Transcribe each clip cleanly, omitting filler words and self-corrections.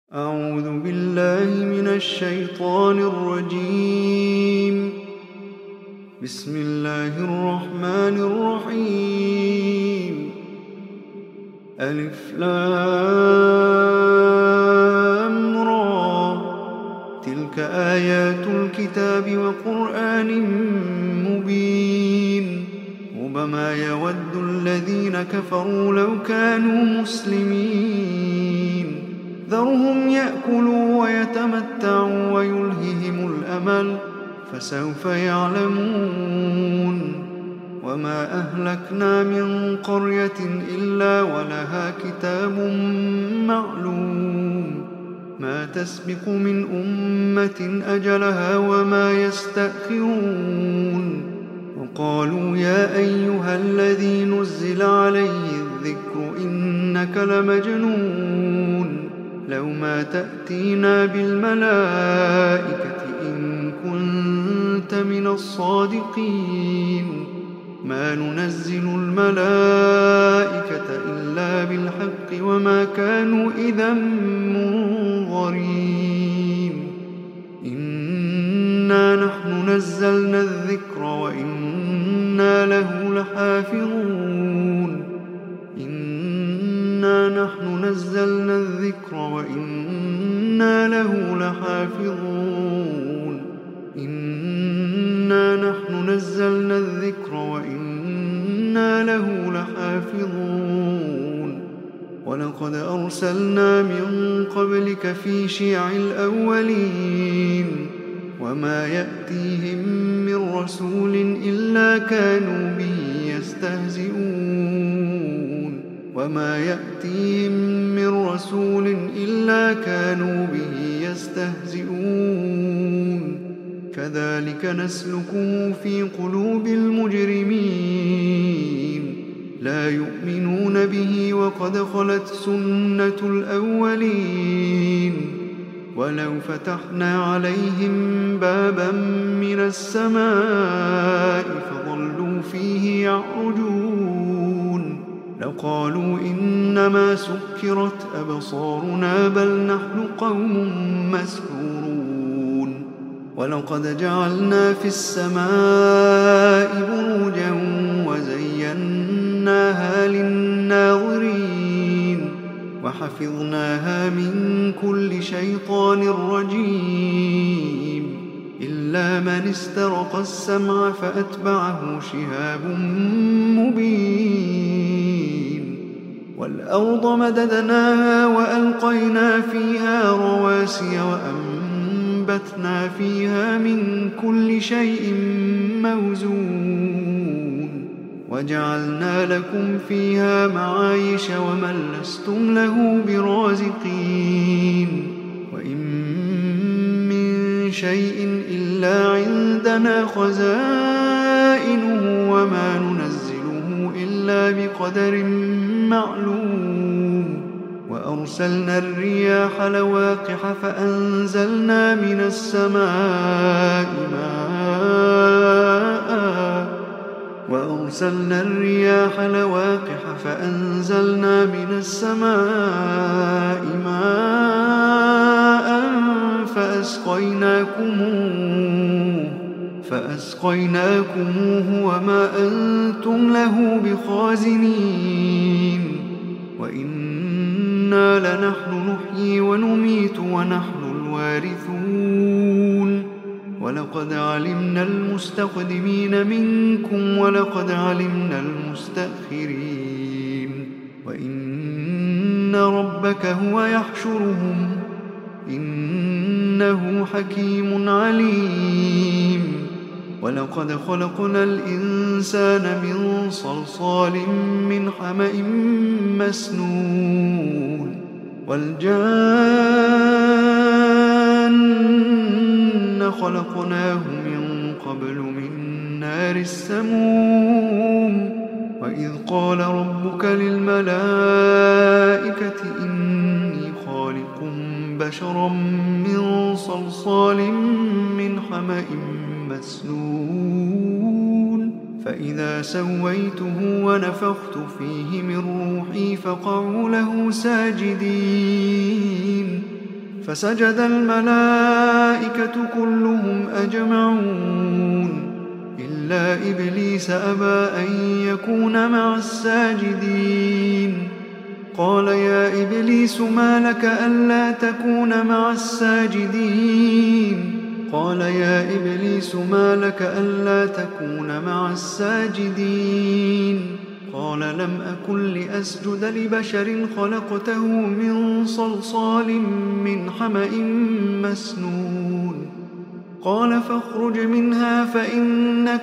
أعوذ بالله من الشيطان الرجيم. بسم الله الرحمن الرحيم. ألف لام را، تلك آيات الكتاب وقرآن مبين. ربما يود الذين كفروا لو كانوا مسلمين. ذرهم يأكلوا ويتمتعوا ويلههم الأمل، فسوف يعلمون. وما أهلكنا من قرية إلا ولها كتاب معلوم، ما تسبق من أمة أجلها وما يستأخرون. وقالوا يا أيها الذي نزل عليه الذكر إنك لمجنون، لو ما تأتينا بالملائكة إن كنت من الصادقين. ما ننزل الملائكة إلا بالحق وما كانوا إذا منظرين. إنا نحن نزلنا الذكر وإنا له لحافظون. إنا نحن نزلنا الذكر وإنا له لحافظون. إنا نحن نزلنا الذكر وإنا له لحافظون. ولقد أرسلنا من قبلك في شيع الأولين، وما يأتيهم من رسول إلا كانوا به يستهزئون. وما يأتيهم من رسول إلا كانوا به يستهزئون. كذلك نسلكه في قلوب المجرمين، لا يؤمنون به وقد خلت سنة الأولين. ولو فتحنا عليهم بابا من السماء فظلوا فيه يعرجون لقالوا إنما سكرت أبصارنا بل نحن قوم مسحورون. ولقد جعلنا في السماء بروجا وزيناها للناظرين، وحفظناها من كل شيطان رجيم، إلا من استرق السمع فأتبعه شهاب مبين. والأرض مددناها وألقينا فيها رواسي وأنبتنا فيها من كل شيء موزون، وجعلنا لكم فيها معايش ومن لستم له برازقين. وإن من شيء إلا عندنا خزائنه وما ننزله إلا بقدر معلوم. وأرسلنا الرياح لواقح فأنزلنا من السماء ماء فأسقيناكموه وما أنتم له بخازنين. وإنا لنحن نحيي ونميت ونحن الوارثون. ولقد علمنا المستقدمين منكم ولقد علمنا المستأخرين. وإن ربك هو يحشرهم إنه حكيم عليم. ولقد خلقنا الإنسان من صلصال من حمأ مسنون. والجان خلقناه من قبل من نار السموم. وإذ قال ربك للملائكة إني خالق بشرا من صلصال من حمأ مسنون. فإذا سويته ونفخت فيه من روحي فقعوا له ساجدين. فسجد الملائكة كلهم أجمعون إلا إبليس أبى أن يكون مع الساجدين. قال يا إبليس ما لك ألا تكون مع الساجدين؟ قال يا إبليس ما لك ألا تكون مع الساجدين؟ قال لم أكن لأسجد لبشر خلقته من صلصال من حمأ مسنون. قال فاخرج منها فإنك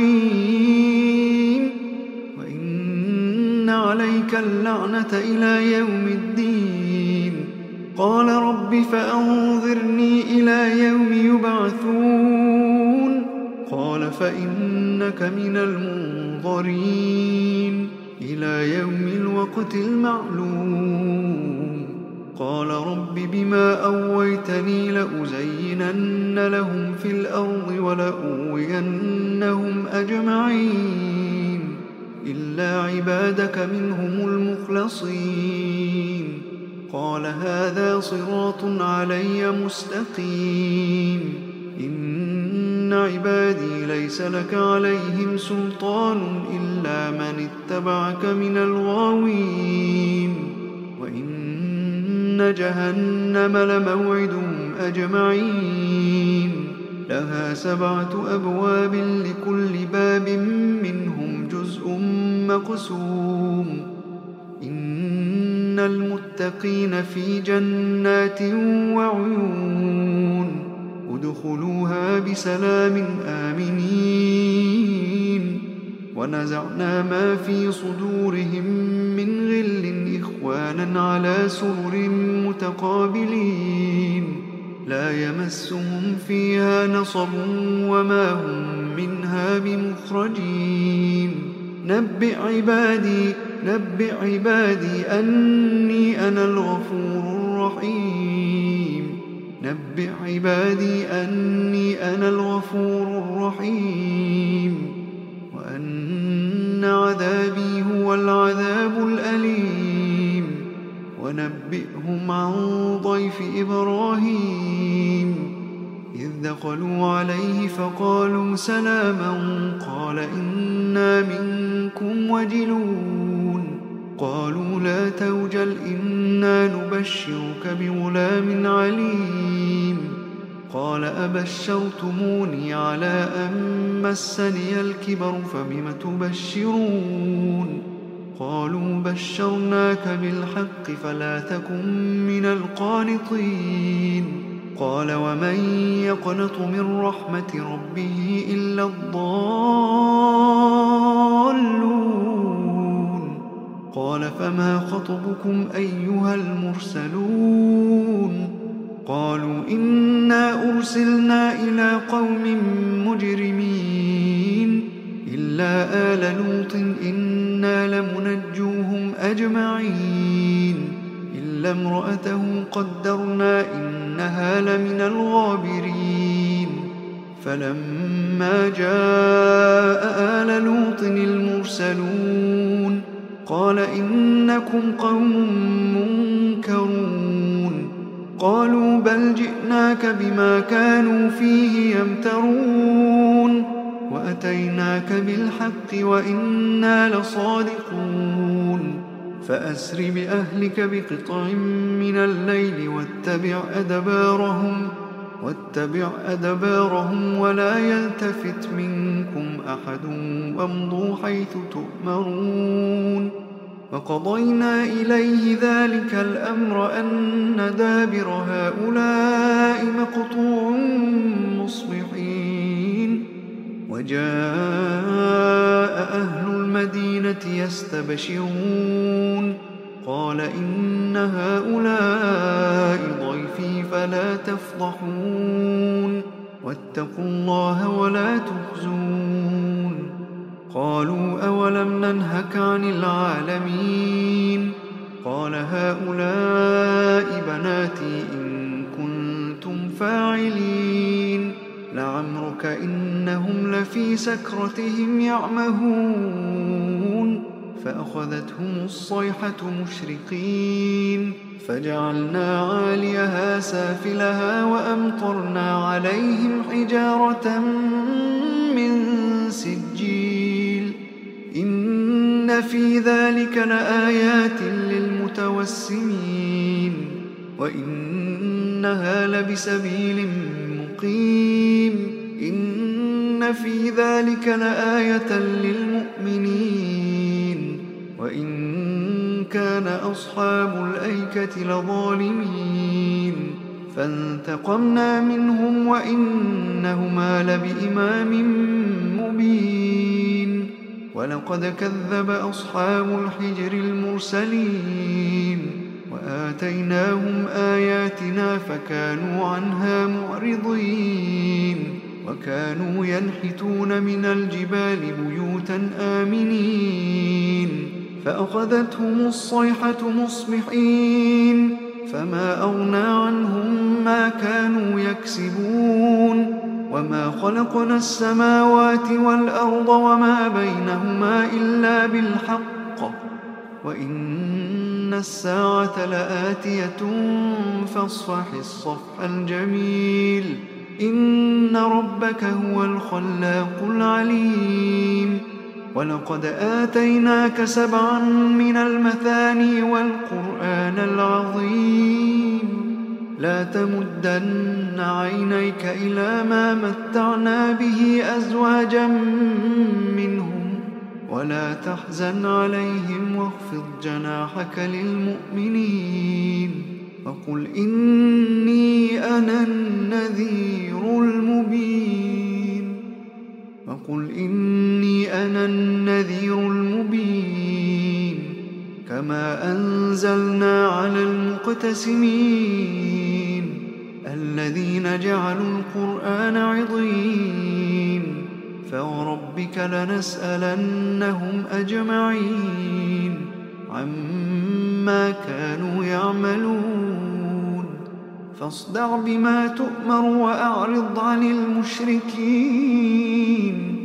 رجيم وإن عليك اللعنة إلى يوم الدين. قال رب فأنظرني إلى يوم يبعثون. قال فإنك من المنظرين إلى يوم الوقت المعلوم. قال رب بما أويتني لأزينن لهم في الأرض ولأوينهم أجمعين إلا عبادك منهم المخلصين. قال هذا صراط علي مستقيم. إن عبادي ليس لك عليهم سلطان إلا من اتبعك من الغاوين. وإن جهنم لموعدهم أجمعين لها 7 أبواب لكل باب منهم جزء مقسوم. إن المتقين في جنات وعيون ادخلوها بسلام آمنين. ونزعنا ما في صدورهم من غل إخوانا على سرر متقابلين لا يمسهم فيها نصب وما هم منها بمخرجين. نبئ عبادي أني أنا الغفور الرحيم. نبئ عبادي أني أنا الغفور الرحيم وأن عذابي هو العذاب الأليم. ونبئهم عن ضيف إبراهيم إذ دخلوا عليه فقالوا سلاما قال إنا منكم وجلون. قالوا لا توجل إنا نبشرك بغلام عليم. قال أبشرتموني على أن مسني الكبر فبم تبشرون؟ قالوا بشرناك بالحق فلا تكن من القانطين. قال ومن يقنط من رحمة ربه إلا الضالون. قال فما خطبكم أيها المرسلون؟ قالوا إنا أرسلنا إلى قوم مجرمين إلا آل لوط إنا لمنجوهم أجمعين إلا امرأته قدرنا إنها لمن الغابرين. فلما جاء آل لوط المرسلون قال إنكم قوم منكرون. قالوا بل جئناك بما كانوا فيه يمترون وأتيناك بالحق وإنا لصادقون. فأسر بأهلك بقطع من الليل واتبع أدبارهم ولا يلتفت منكم أحد وامضوا حيث تؤمرون. وقضينا إليه ذلك الأمر أن دابر هؤلاء مقطوع مصبحين. وجاء أهل المدينة يستبشرون قال إن هؤلاء ضيفي فلا تفضحون واتقوا الله ولا تخزون. قالوا أولم ننهك عن العالمين؟ قال هؤلاء بناتي إن كنتم فاعلين. لعمرك إنهم لفي سكرتهم يعمهون. فأخذتهم الصيحة مشرقين فجعلنا عاليها سافلها وأمطرنا عليهم حجارة من سجيل إن في ذلك لآيات للمتوسمين وإنها لبسبيل مقيم إن في ذلك لآية للمؤمنين وإن كان أصحاب الأيكة لظالمين فانتقمنا منهم وإنهما لبإمام مبين ولقد كذب أصحاب الحجر المرسلين وآتيناهم آياتنا فكانوا عنها معرضين وكانوا ينحتون من الجبال بيوتا آمنين فأخذتهم الصيحة مصبحين فما أغنى عنهم ما كانوا يكسبون وما خلقنا السماوات والأرض وما بينهما إلا بالحق وإن الساعة لآتية فاصفح الصفح الجميل إن ربك هو الخلاق العليم ولقد آتيناك 7 من المثاني والقرآن العظيم لا تمدن عينيك إلى ما متعنا به أزواجا منهم ولا تحزن عليهم واخفض جناحك للمؤمنين وقل إني أنا النذير المبين كما أنزلنا على المقتسمين الذين جعلوا القرآن عضين فوربك لنسألنهم أجمعين عما كانوا يعملون فاصدع بما تؤمر وأعرض عن المشركين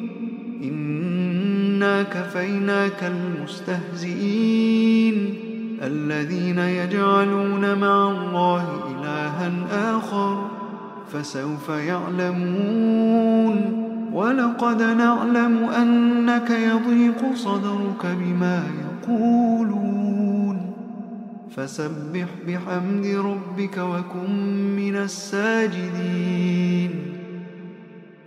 إنا كفيناك المستهزئين الذين يجعلون مع الله إلها آخر فسوف يعلمون ولقد نعلم أنك يضيق صدرك بما يقولون فسبح بحمد ربك وكن من الساجدين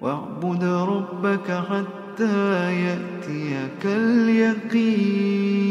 واعبد ربك حتى يأتيك اليقين